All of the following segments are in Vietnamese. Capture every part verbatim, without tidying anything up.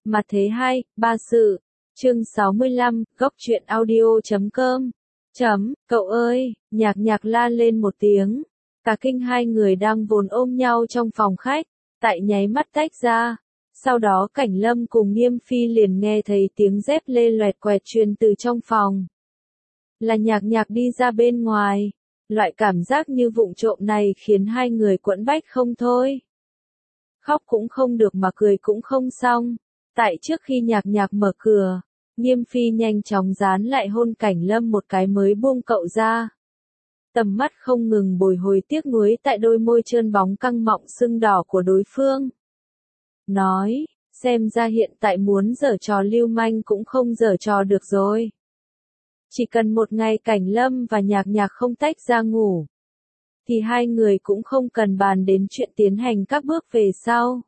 Mặt thế hai, ba sự. Chương sáu mươi lăm, góc truyện audio chấm com. Chấm, cậu ơi, nhạc nhạc la lên một tiếng. Cả kinh hai người đang vồn ôm nhau trong phòng khách, tại nháy mắt tách ra. Sau đó Cảnh Lâm cùng Nghiêm Phi liền nghe thấy tiếng dép lê loẹt quẹt truyền từ trong phòng. Là nhạc nhạc đi ra bên ngoài. Loại cảm giác như vụng trộm này khiến hai người quẫn bách không thôi. Khóc cũng không được mà cười cũng không xong. Tại trước khi nhạc nhạc mở cửa, Nghiêm Phi nhanh chóng dán lại hôn Cảnh Lâm một cái mới buông cậu ra. Tầm mắt không ngừng bồi hồi tiếc nuối tại đôi môi trơn bóng căng mọng sưng đỏ của đối phương. Nói, xem ra hiện tại muốn giở trò lưu manh cũng không giở trò được rồi. Chỉ cần một ngày Cảnh Lâm và nhạc nhạc không tách ra ngủ, thì hai người cũng không cần bàn đến chuyện tiến hành các bước về sau.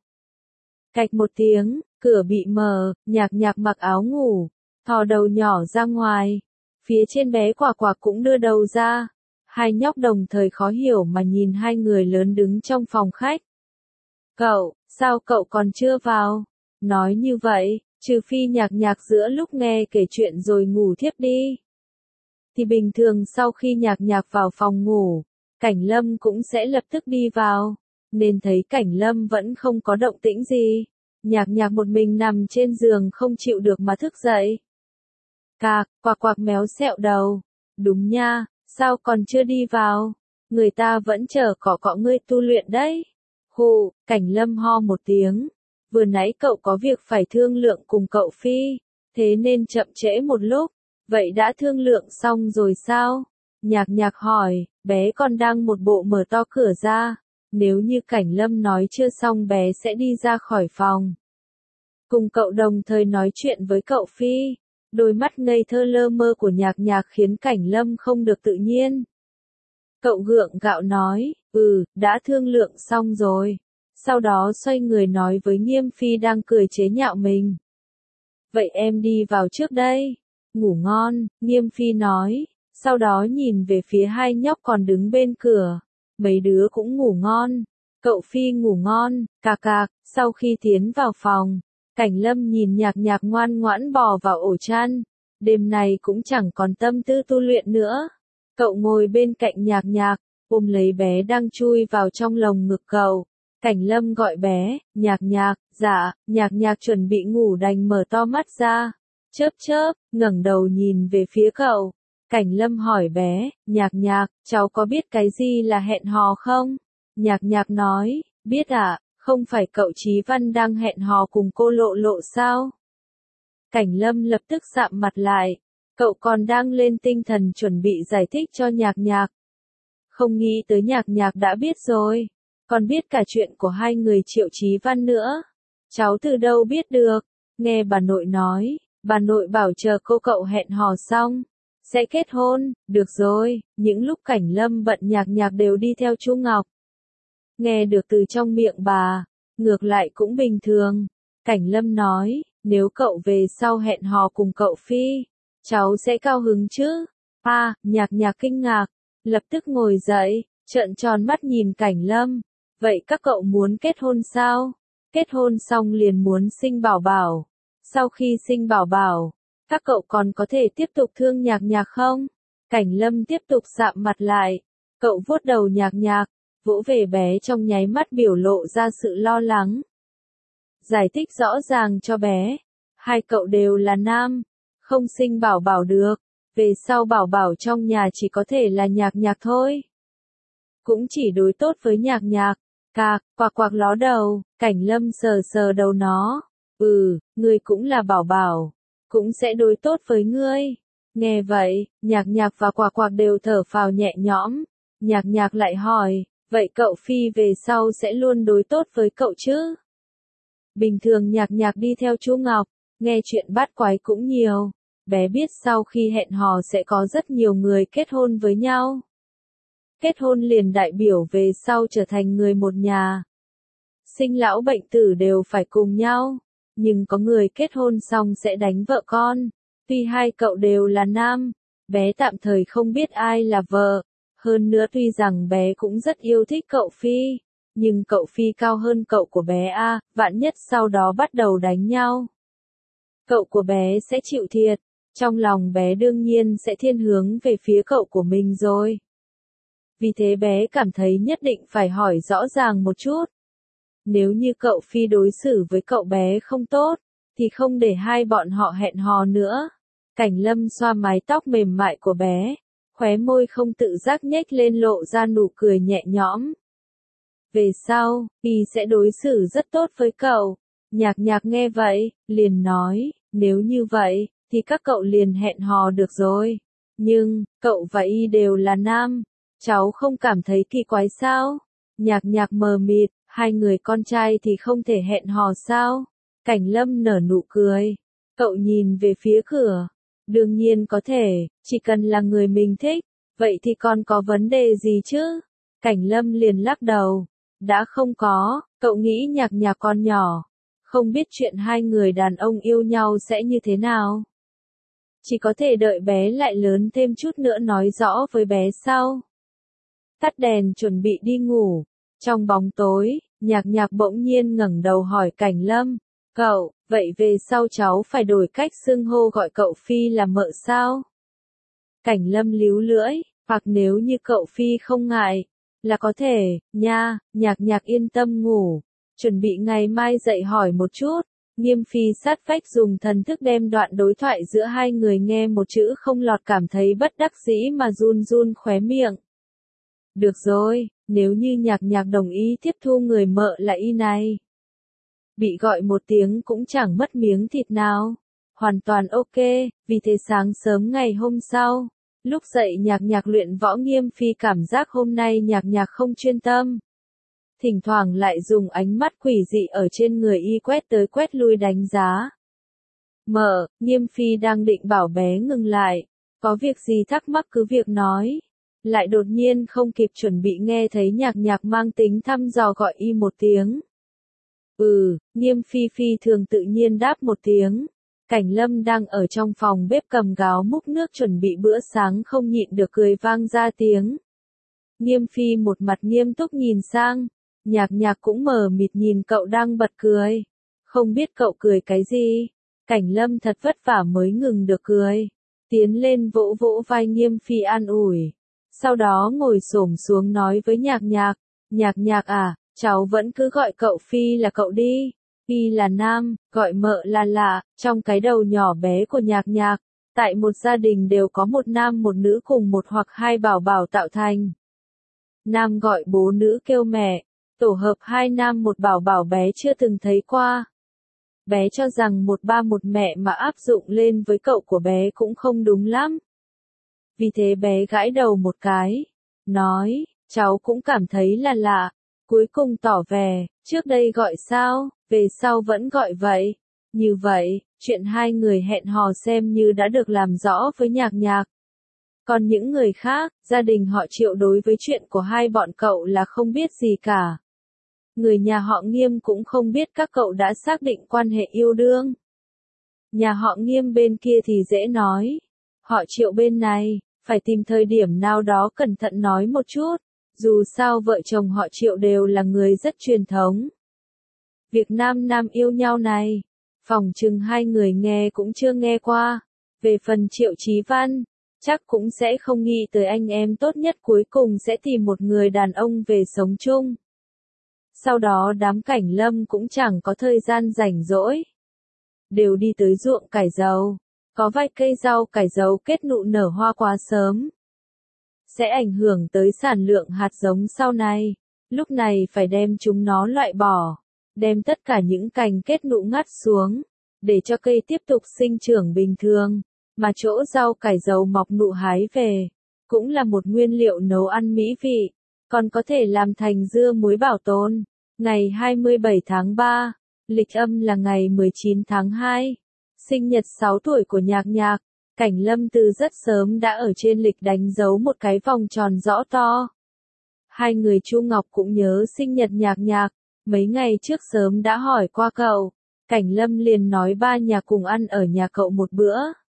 Cạch một tiếng, cửa bị mở, nhạc nhạc mặc áo ngủ, thò đầu nhỏ ra ngoài. Phía trên bé Quả Quả cũng đưa đầu ra. Hai nhóc đồng thời khó hiểu mà nhìn hai người lớn đứng trong phòng khách. Cậu, sao cậu còn chưa vào? Nói như vậy, trừ phi nhạc nhạc giữa lúc nghe kể chuyện rồi ngủ thiếp đi. Thì bình thường sau khi nhạc nhạc vào phòng ngủ, Cảnh Lâm cũng sẽ lập tức đi vào. Nên thấy Cảnh Lâm vẫn không có động tĩnh gì. Nhạc nhạc một mình nằm trên giường không chịu được mà thức dậy. Cạc, Quạc Quạc méo sẹo đầu. Đúng nha, sao còn chưa đi vào? Người ta vẫn chờ cọ cọ ngươi tu luyện đấy. Hù, Cảnh Lâm ho một tiếng. Vừa nãy cậu có việc phải thương lượng cùng cậu Phi, thế nên chậm trễ một lúc. Vậy đã thương lượng xong rồi sao? Nhạc nhạc hỏi, bé còn đang một bộ mở to cửa ra. Nếu như Cảnh Lâm nói chưa xong bé sẽ đi ra khỏi phòng. Cùng cậu đồng thời nói chuyện với cậu Phi. Đôi mắt ngây thơ lơ mơ của nhạc nhạc khiến Cảnh Lâm không được tự nhiên. Cậu gượng gạo nói, ừ, đã thương lượng xong rồi. Sau đó xoay người nói với Nghiêm Phi đang cười chế nhạo mình. Vậy em đi vào trước đây. Ngủ ngon, Nghiêm Phi nói. Sau đó nhìn về phía hai nhóc còn đứng bên cửa. Mấy đứa cũng ngủ ngon. Cậu Phi ngủ ngon, cạc cạc. Sau khi tiến vào phòng, Cảnh Lâm nhìn nhạc nhạc ngoan ngoãn bò vào ổ chăn. Đêm này cũng chẳng còn tâm tư tu luyện nữa. Cậu ngồi bên cạnh nhạc nhạc, ôm lấy bé đang chui vào trong lồng ngực cậu. Cảnh Lâm gọi bé, nhạc nhạc, dạ, nhạc nhạc chuẩn bị ngủ đành mở to mắt ra. Chớp chớp, ngẩng đầu nhìn về phía cậu. Cảnh Lâm hỏi bé, nhạc nhạc, cháu có biết cái gì là hẹn hò không? Nhạc nhạc nói, biết ạ, không phải cậu Chí Văn đang hẹn hò cùng cô Lộ Lộ sao? Cảnh Lâm lập tức sạm mặt lại, cậu còn đang lên tinh thần chuẩn bị giải thích cho nhạc nhạc. Không nghĩ tới nhạc nhạc đã biết rồi, còn biết cả chuyện của hai người Triệu Chí Văn nữa. Cháu từ đâu biết được, nghe bà nội nói, bà nội bảo chờ cô cậu hẹn hò xong sẽ kết hôn. Được rồi, những lúc Cảnh Lâm bận nhạc nhạc đều đi theo chú Ngọc. Nghe được từ trong miệng bà, ngược lại cũng bình thường. Cảnh Lâm nói, nếu cậu về sau hẹn hò cùng cậu Phi, cháu sẽ cao hứng chứ? À, nhạc nhạc kinh ngạc, lập tức ngồi dậy, trợn tròn mắt nhìn Cảnh Lâm. Vậy các cậu muốn kết hôn sao? Kết hôn xong liền muốn sinh bảo bảo. Sau khi sinh bảo bảo, các cậu còn có thể tiếp tục thương nhạc nhạc không? Cảnh Lâm tiếp tục sạm mặt lại. Cậu vuốt đầu nhạc nhạc, vỗ về bé trong nháy mắt biểu lộ ra sự lo lắng. Giải thích rõ ràng cho bé. Hai cậu đều là nam, không sinh bảo bảo được. Về sau bảo bảo trong nhà chỉ có thể là nhạc nhạc thôi. Cũng chỉ đối tốt với nhạc nhạc. Cạc, Quạc Quạc ló đầu, Cảnh Lâm sờ sờ đầu nó. Ừ, ngươi cũng là bảo bảo, cũng sẽ đối tốt với ngươi. Nghe vậy, nhạc nhạc và Quạc Quạc đều thở phào nhẹ nhõm. Nhạc nhạc lại hỏi, vậy cậu Phi về sau sẽ luôn đối tốt với cậu chứ? Bình thường nhạc nhạc đi theo chú Ngọc, nghe chuyện bát quái cũng nhiều. Bé biết sau khi hẹn hò sẽ có rất nhiều người kết hôn với nhau. Kết hôn liền đại biểu về sau trở thành người một nhà. Sinh lão bệnh tử đều phải cùng nhau. Nhưng có người kết hôn xong sẽ đánh vợ con. Tuy hai cậu đều là nam, bé tạm thời không biết ai là vợ. Hơn nữa tuy rằng bé cũng rất yêu thích cậu Phi, nhưng cậu Phi cao hơn cậu của bé a, vạn nhất sau đó bắt đầu đánh nhau. cậu của bé sẽ chịu thiệt. Trong lòng bé đương nhiên sẽ thiên hướng về phía cậu của mình rồi. Vì thế bé cảm thấy nhất định phải hỏi rõ ràng một chút. Nếu như cậu Phi đối xử với cậu bé không tốt, thì không để hai bọn họ hẹn hò nữa. Cảnh Lâm xoa mái tóc mềm mại của bé, khóe môi không tự giác nhếch lên lộ ra nụ cười nhẹ nhõm. Về sau, y sẽ đối xử rất tốt với cậu. Nhạc Nhạc nghe vậy, liền nói, nếu như vậy, thì các cậu liền hẹn hò được rồi. Nhưng, cậu và y đều là nam, cháu không cảm thấy kỳ quái sao? Nhạc Nhạc mờ mịt, hai người con trai thì không thể hẹn hò sao? Cảnh Lâm nở nụ cười. Cậu nhìn về phía cửa. Đương nhiên có thể, chỉ cần là người mình thích, vậy thì còn có vấn đề gì chứ? Cảnh Lâm liền lắc đầu. Đã không có, cậu nghĩ Nhạc Nhạc con nhỏ, không biết chuyện hai người đàn ông yêu nhau sẽ như thế nào. Chỉ có thể đợi bé lại lớn thêm chút nữa nói rõ với bé sau. Tắt đèn chuẩn bị đi ngủ. Trong bóng tối, Nhạc Nhạc bỗng nhiên ngẩng đầu hỏi Cảnh Lâm. Cậu, vậy về sau cháu phải đổi cách xưng hô gọi cậu Phi là mợ sao? Cảnh Lâm líu lưỡi, hoặc nếu như cậu Phi không ngại, là có thể, nha. Nhạc Nhạc yên tâm ngủ. Chuẩn bị ngày mai dậy hỏi một chút. Nghiêm Phi sát vách dùng thần thức đem đoạn đối thoại giữa hai người nghe một chữ không lọt cảm thấy bất đắc dĩ mà run run khóe miệng. Được rồi, nếu như Nhạc Nhạc đồng ý tiếp thu người mợ là y này. Bị gọi một tiếng cũng chẳng mất miếng thịt nào. Hoàn toàn ok, vì thế sáng sớm ngày hôm sau, lúc dậy Nhạc Nhạc luyện võ Nghiêm Phi cảm giác hôm nay Nhạc Nhạc không chuyên tâm. Thỉnh thoảng lại dùng ánh mắt quỷ dị ở trên người y quét tới quét lui đánh giá. Mợ, Nghiêm Phi đang định bảo bé ngừng lại. Có việc gì thắc mắc cứ việc nói. Lại đột nhiên không kịp chuẩn bị nghe thấy Nhạc Nhạc mang tính thăm dò gọi y một tiếng. Ừ, Nghiêm Phi Phi thường tự nhiên đáp một tiếng. Cảnh Lâm đang ở trong phòng bếp cầm gáo múc nước chuẩn bị bữa sáng không nhịn được cười vang ra tiếng. Nghiêm Phi một mặt nghiêm túc nhìn sang. Nhạc Nhạc cũng mờ mịt nhìn cậu đang bật cười. Không biết cậu cười cái gì. Cảnh Lâm thật vất vả mới ngừng được cười. Tiến lên vỗ vỗ vai Nghiêm Phi an ủi. Sau đó ngồi xổm xuống nói với Nhạc Nhạc. Nhạc Nhạc à, cháu vẫn cứ gọi cậu Phi là cậu đi. Y là nam, gọi mợ là lạ. Trong cái đầu nhỏ bé của Nhạc Nhạc, tại một gia đình đều có một nam một nữ cùng một hoặc hai bảo bảo tạo thành. Nam gọi bố, nữ kêu mẹ. Tổ hợp hai nam một bảo bảo bé chưa từng thấy qua. Bé cho rằng một ba một mẹ mà áp dụng lên với cậu của bé cũng không đúng lắm. Vì thế bé gãi đầu một cái. Nói, cháu cũng cảm thấy là lạ. Cuối cùng tỏ vẻ, trước đây gọi sao, về sau vẫn gọi vậy. Như vậy, chuyện hai người hẹn hò xem như đã được làm rõ với Nhạc Nhạc. Còn những người khác, gia đình họ Triệu đối với chuyện của hai bọn cậu là không biết gì cả. Người nhà họ Nghiêm cũng không biết các cậu đã xác định quan hệ yêu đương. Nhà họ Nghiêm bên kia thì dễ nói. Họ Triệu bên này, phải tìm thời điểm nào đó cẩn thận nói một chút. Dù sao vợ chồng họ Triệu đều là người rất truyền thống. Việc nam nam yêu nhau này, phỏng chừng hai người nghe cũng chưa nghe qua. Về phần Triệu Chí Văn, chắc cũng sẽ không nghĩ tới anh em tốt nhất cuối cùng sẽ tìm một người đàn ông về sống chung. Sau đó đám Cảnh Lâm cũng chẳng có thời gian rảnh rỗi. Đều đi tới ruộng cải dầu. Có vài cây rau cải dầu kết nụ nở hoa quá sớm. Sẽ ảnh hưởng tới sản lượng hạt giống sau này. Lúc này phải đem chúng nó loại bỏ. Đem tất cả những cành kết nụ ngắt xuống. Để cho cây tiếp tục sinh trưởng bình thường. Mà chỗ rau cải dầu mọc nụ hái về. Cũng là một nguyên liệu nấu ăn mỹ vị. Còn có thể làm thành dưa muối bảo tồn. Ngày hai mươi bảy tháng ba, lịch âm là ngày mười chín tháng hai. Sinh nhật sáu tuổi của Nhạc Nhạc. Cảnh Lâm từ rất sớm đã ở trên lịch đánh dấu một cái vòng tròn rõ to. Hai người Chu Ngọc cũng nhớ sinh nhật Nhạc Nhạc. Mấy ngày trước sớm đã hỏi qua cậu. Cảnh Lâm liền nói ba nhà cùng ăn ở nhà cậu một bữa.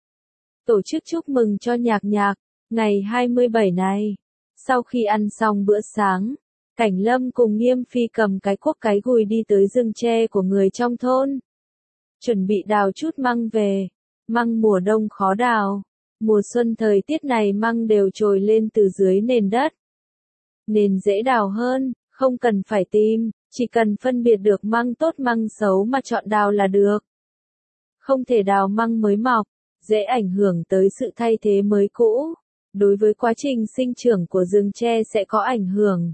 Tổ chức chúc mừng cho Nhạc Nhạc. Ngày hai mươi bảy này. Sau khi ăn xong bữa sáng, Cảnh Lâm cùng Nghiêm Phi cầm cái cuốc cái gùi đi tới rừng tre của người trong thôn. chuẩn bị đào chút măng về. Măng mùa đông khó đào, mùa xuân thời tiết này măng đều trồi lên từ dưới nền đất, nên dễ đào hơn, không cần phải tìm, chỉ cần phân biệt được măng tốt măng xấu mà chọn đào là được. Không thể đào măng mới mọc, dễ ảnh hưởng tới sự thay thế mới cũ. Đối với quá trình sinh trưởng của rừng tre sẽ có ảnh hưởng.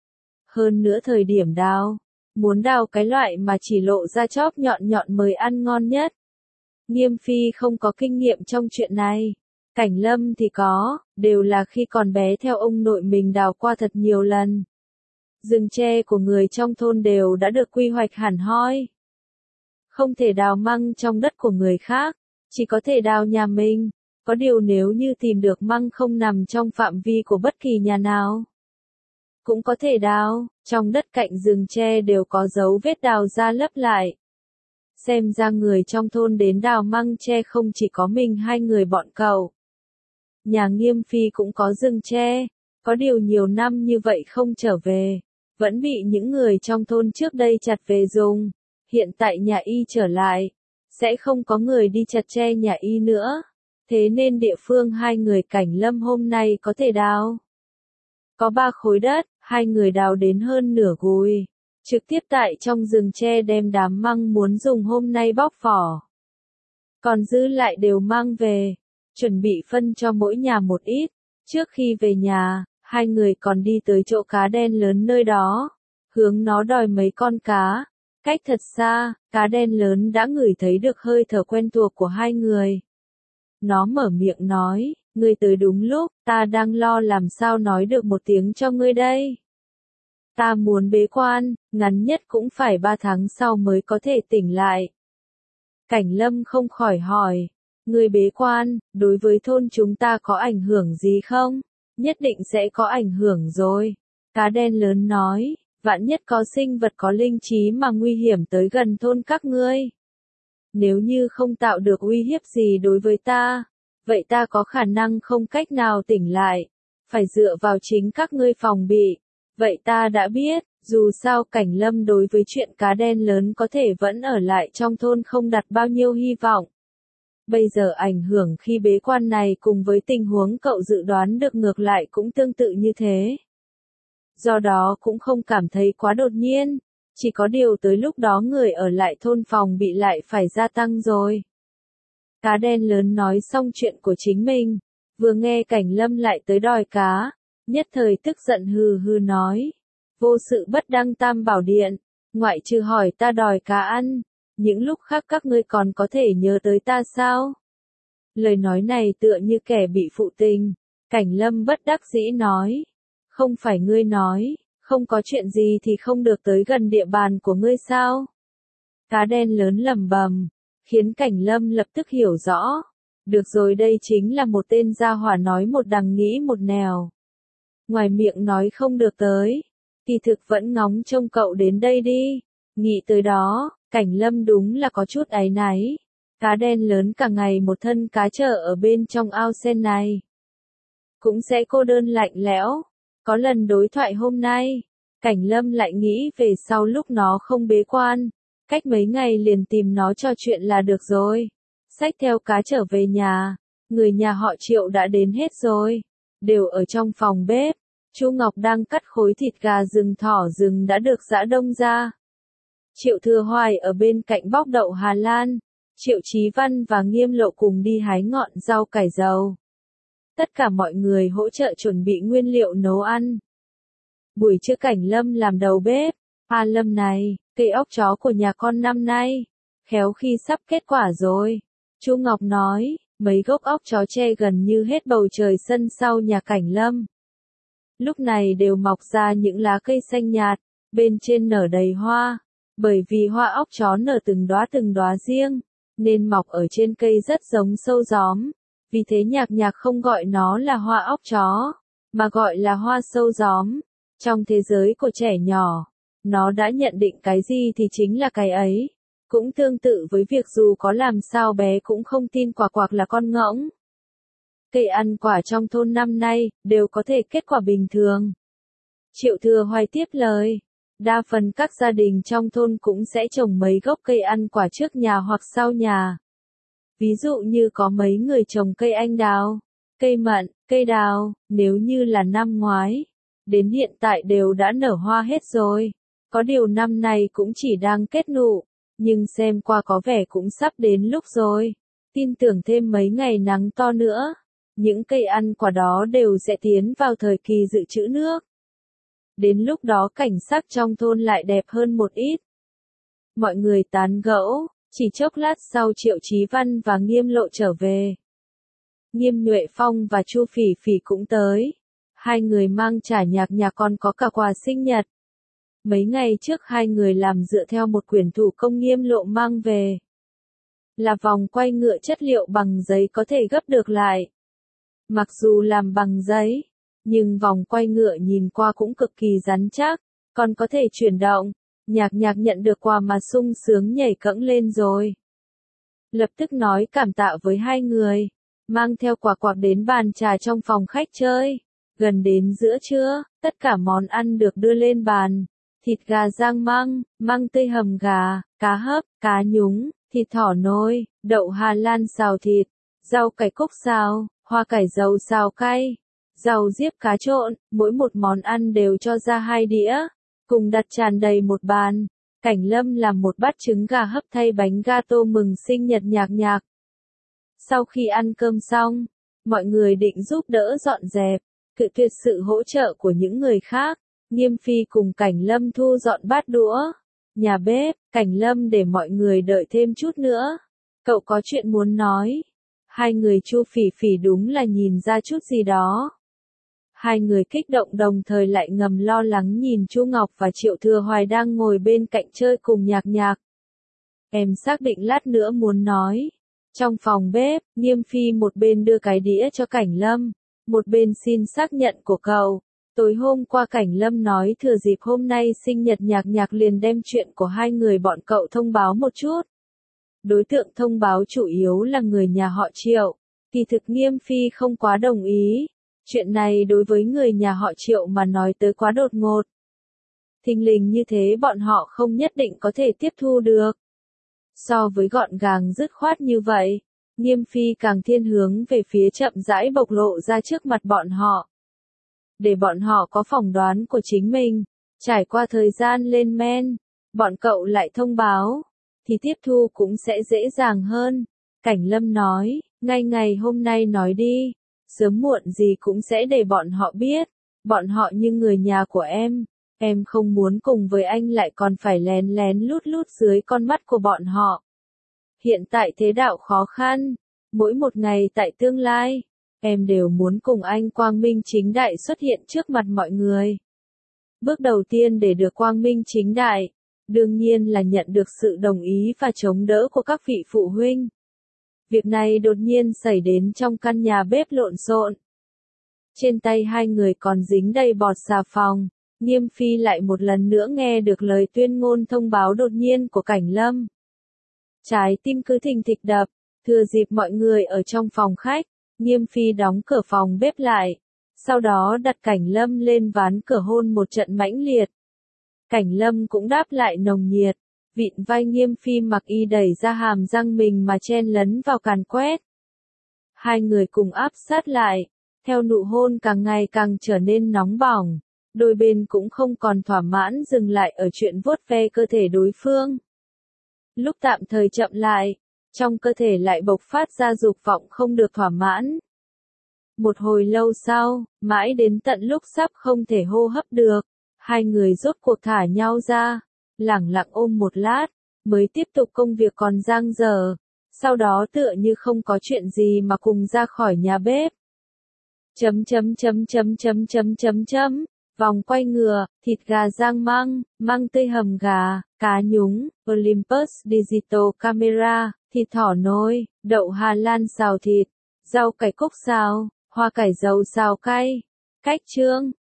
Hơn nữa thời điểm đào, muốn đào cái loại mà chỉ lộ ra chóp nhọn nhọn mới ăn ngon nhất. Nghiêm Phi không có kinh nghiệm trong chuyện này. Cảnh Lâm thì có, đều là khi còn bé theo ông nội mình đào qua thật nhiều lần. Rừng tre của người trong thôn đều đã được quy hoạch hẳn hoi. Không thể đào măng trong đất của người khác, chỉ có thể đào nhà mình. Có điều nếu như tìm được măng không nằm trong phạm vi của bất kỳ nhà nào, cũng có thể đào, trong đất cạnh rừng tre đều có dấu vết đào ra lấp lại. Xem ra người trong thôn đến đào măng tre không chỉ có mình hai người bọn cậu. Nhà Nghiêm Phi cũng có rừng tre, có điều nhiều năm như vậy không trở về, vẫn bị những người trong thôn trước đây chặt về dùng. Hiện tại nhà y trở lại, sẽ không có người đi chặt tre nhà y nữa. Thế nên địa phương hai người Cảnh Lâm hôm nay có thể đào. Có ba khối đất, hai người đào đến hơn nửa gùi. Trực tiếp tại trong rừng tre đem đám măng muốn dùng hôm nay bóc vỏ. Còn dư lại đều mang về, chuẩn bị phân cho mỗi nhà một ít. Trước khi về nhà, hai người còn đi tới chỗ cá đen lớn nơi đó, hướng nó đòi mấy con cá. Cách thật xa, cá đen lớn đã ngửi thấy được hơi thở quen thuộc của hai người. Nó mở miệng nói, ngươi tới đúng lúc, ta đang lo làm sao nói được một tiếng cho ngươi đây. Ta muốn bế quan, ngắn nhất cũng phải ba tháng sau mới có thể tỉnh lại. Cảnh Lâm không khỏi hỏi, ngươi bế quan, đối với thôn chúng ta có ảnh hưởng gì không? Nhất định sẽ có ảnh hưởng rồi. Cá đen lớn nói, vạn nhất có sinh vật có linh trí mà nguy hiểm tới gần thôn các ngươi. Nếu như không tạo được uy hiếp gì đối với ta, vậy ta có khả năng không cách nào tỉnh lại, phải dựa vào chính các ngươi phòng bị. Vậy ta đã biết, dù sao Cảnh Lâm đối với chuyện cá đen lớn có thể vẫn ở lại trong thôn không đặt bao nhiêu hy vọng. Bây giờ ảnh hưởng khi bế quan này cùng với tình huống cậu dự đoán được ngược lại cũng tương tự như thế. Do đó cũng không cảm thấy quá đột nhiên, chỉ có điều tới lúc đó người ở lại thôn phòng bị lại phải gia tăng rồi. Cá đen lớn nói xong chuyện của chính mình, vừa nghe Cảnh Lâm lại tới đòi cá, nhất thời tức giận hừ hừ nói, vô sự bất đăng tam bảo điện, ngoại trừ hỏi ta đòi cá ăn, những lúc khác các ngươi còn có thể nhớ tới ta sao? Lời nói này tựa như kẻ bị phụ tình, Cảnh Lâm bất đắc dĩ nói, không phải ngươi nói, không có chuyện gì thì không được tới gần địa bàn của ngươi sao? Cá đen lớn lẩm bẩm, khiến Cảnh Lâm lập tức hiểu rõ. Được rồi, đây chính là một tên gia hỏa nói một đằng nghĩ một nẻo. Ngoài miệng nói không được tới, kỳ thực vẫn ngóng trông cậu đến đây đi. Nghĩ tới đó, Cảnh Lâm đúng là có chút áy náy. Cá đen lớn cả ngày một thân cá trở ở bên trong ao sen này. Cũng sẽ cô đơn lạnh lẽo. Có lần đối thoại hôm nay, Cảnh Lâm lại nghĩ về sau lúc nó không bế quan, cách mấy ngày liền tìm nó trò chuyện là được rồi. Xách theo cá trở về nhà, người nhà họ Triệu đã đến hết rồi, đều ở trong phòng bếp. Chu Ngọc đang cắt khối thịt gà rừng thỏ rừng đã được giã đông ra. Triệu Thừa Hoài ở bên cạnh bóc đậu Hà Lan, Triệu Chí Văn và Nghiêm Lộ cùng đi hái ngọn rau cải dầu. Tất cả mọi người hỗ trợ chuẩn bị nguyên liệu nấu ăn. Buổi trưa Cảnh Lâm làm đầu bếp. A Lâm này, cây óc chó của nhà con năm nay, khéo khi sắp kết quả rồi. Chu Ngọc nói, mấy gốc óc chó tre gần như hết bầu trời sân sau nhà Cảnh Lâm. Lúc này đều mọc ra những lá cây xanh nhạt, bên trên nở đầy hoa. Bởi vì hoa óc chó nở từng đóa từng đóa riêng, nên mọc ở trên cây rất giống sâu gióm. Vì thế Nhạc Nhạc không gọi nó là hoa óc chó, mà gọi là hoa sâu gióm. Trong thế giới của trẻ nhỏ, nó đã nhận định cái gì thì chính là cái ấy. Cũng tương tự với việc dù có làm sao bé cũng không tin quả quạc là con ngỗng. Cây ăn quả trong thôn năm nay, đều có thể kết quả bình thường. Triệu Thừa Hoài tiếp lời. Đa phần các gia đình trong thôn cũng sẽ trồng mấy gốc cây ăn quả trước nhà hoặc sau nhà. Ví dụ như có mấy người trồng cây anh đào, cây mận, cây đào, nếu như là năm ngoái, đến hiện tại đều đã nở hoa hết rồi. Có điều năm nay cũng chỉ đang kết nụ, nhưng xem qua có vẻ cũng sắp đến lúc rồi. Tin tưởng thêm mấy ngày nắng to nữa, những cây ăn quả đó đều sẽ tiến vào thời kỳ dự trữ nước. Đến lúc đó cảnh sắc trong thôn lại đẹp hơn một ít. Mọi người tán gẫu, chỉ chốc lát sau Triệu Chí Văn và Nghiêm Lộ trở về. Nghiêm Nhuệ Phong và Chu Phỉ Phỉ cũng tới. Hai người mang trả nhạc nhạc còn có cả quà sinh nhật. Mấy ngày trước hai người làm dựa theo một quyển thủ công Nghiêm Lộ mang về. Là vòng quay ngựa chất liệu bằng giấy có thể gấp được lại. Mặc dù làm bằng giấy, nhưng vòng quay ngựa nhìn qua cũng cực kỳ rắn chắc, còn có thể chuyển động. Nhạc nhạc nhận được quà mà sung sướng nhảy cẫng lên rồi. Lập tức nói cảm tạ với hai người, mang theo quà quạc đến bàn trà trong phòng khách chơi. Gần đến giữa trưa, tất cả món ăn được đưa lên bàn. Thịt gà rang măng, măng tươi hầm gà, cá hấp, cá nhúng, thịt thỏ nôi, đậu Hà Lan xào thịt, rau cải cúc xào, hoa cải dầu xào cay, rau diếp cá trộn, mỗi một món ăn đều cho ra hai đĩa, cùng đặt tràn đầy một bàn. Cảnh Lâm làm một bát trứng gà hấp thay bánh gato mừng sinh nhật nhạc nhạc. Sau khi ăn cơm xong, mọi người định giúp đỡ dọn dẹp, cự tuyệt sự hỗ trợ của những người khác. Nghiêm Phi cùng Cảnh Lâm thu dọn bát đũa. Nhà bếp, Cảnh Lâm để mọi người đợi thêm chút nữa. Cậu có chuyện muốn nói. Hai người Chu Phỉ Phỉ đúng là nhìn ra chút gì đó. Hai người kích động đồng thời lại ngầm lo lắng nhìn Chu Ngọc và Triệu Thừa Hoài đang ngồi bên cạnh chơi cùng nhạc nhạc. Em xác định lát nữa muốn nói. Trong phòng bếp, Nghiêm Phi một bên đưa cái đĩa cho Cảnh Lâm, một bên xin xác nhận của cậu. Tối hôm qua Cảnh Lâm nói thừa dịp hôm nay sinh nhật nhạc nhạc liền đem chuyện của hai người bọn cậu thông báo một chút. Đối tượng thông báo chủ yếu là người nhà họ Triệu. Kỳ thực Nghiêm Phi không quá đồng ý. Chuyện này đối với người nhà họ Triệu mà nói tới quá đột ngột. Thình lình như thế bọn họ không nhất định có thể tiếp thu được. So với gọn gàng dứt khoát như vậy, Nghiêm Phi càng thiên hướng về phía chậm rãi bộc lộ ra trước mặt bọn họ. Để bọn họ có phỏng đoán của chính mình, trải qua thời gian lên men, bọn cậu lại thông báo, thì tiếp thu cũng sẽ dễ dàng hơn. Cảnh Lâm nói, ngay ngày hôm nay nói đi, sớm muộn gì cũng sẽ để bọn họ biết, bọn họ như người nhà của em, em không muốn cùng với anh lại còn phải lén lén lút lút dưới con mắt của bọn họ. Hiện tại thế đạo khó khăn, mỗi một ngày tại tương lai, em đều muốn cùng anh quang minh chính đại xuất hiện trước mặt mọi người. Bước đầu tiên để được quang minh chính đại, đương nhiên là nhận được sự đồng ý và chống đỡ của các vị phụ huynh. Việc này đột nhiên xảy đến trong căn nhà bếp lộn xộn. Trên tay hai người còn dính đầy bọt xà phòng, Nghiêm Phi lại một lần nữa nghe được lời tuyên ngôn thông báo đột nhiên của Cảnh Lâm. Trái tim cứ thình thịch đập, thừa dịp mọi người ở trong phòng khách, Nghiêm Phi đóng cửa phòng bếp lại, sau đó đặt Cảnh Lâm lên ván cửa hôn một trận mãnh liệt. Cảnh Lâm cũng đáp lại nồng nhiệt, vịn vai Nghiêm Phi mặc y đẩy ra hàm răng mình mà chen lấn vào càn quét. Hai người cùng áp sát lại, theo nụ hôn càng ngày càng trở nên nóng bỏng, đôi bên cũng không còn thỏa mãn dừng lại ở chuyện vuốt ve cơ thể đối phương. Lúc tạm thời chậm lại, trong cơ thể lại bộc phát ra dục vọng không được thỏa mãn. Một hồi lâu sau, mãi đến tận lúc sắp không thể hô hấp được, hai người rốt cuộc thả nhau ra, lẳng lặng ôm một lát, mới tiếp tục công việc còn dang dở, sau đó tựa như không có chuyện gì mà cùng ra khỏi nhà bếp. Chấm chấm chấm chấm chấm chấm chấm chấm, vòng quay ngựa, thịt gà rang măng, măng tươi hầm gà, cá nhúng, Olympus Digital Camera, thịt thỏ nôi, đậu Hà Lan xào thịt, rau cải cúc xào, hoa cải dầu xào cay. Cách chương,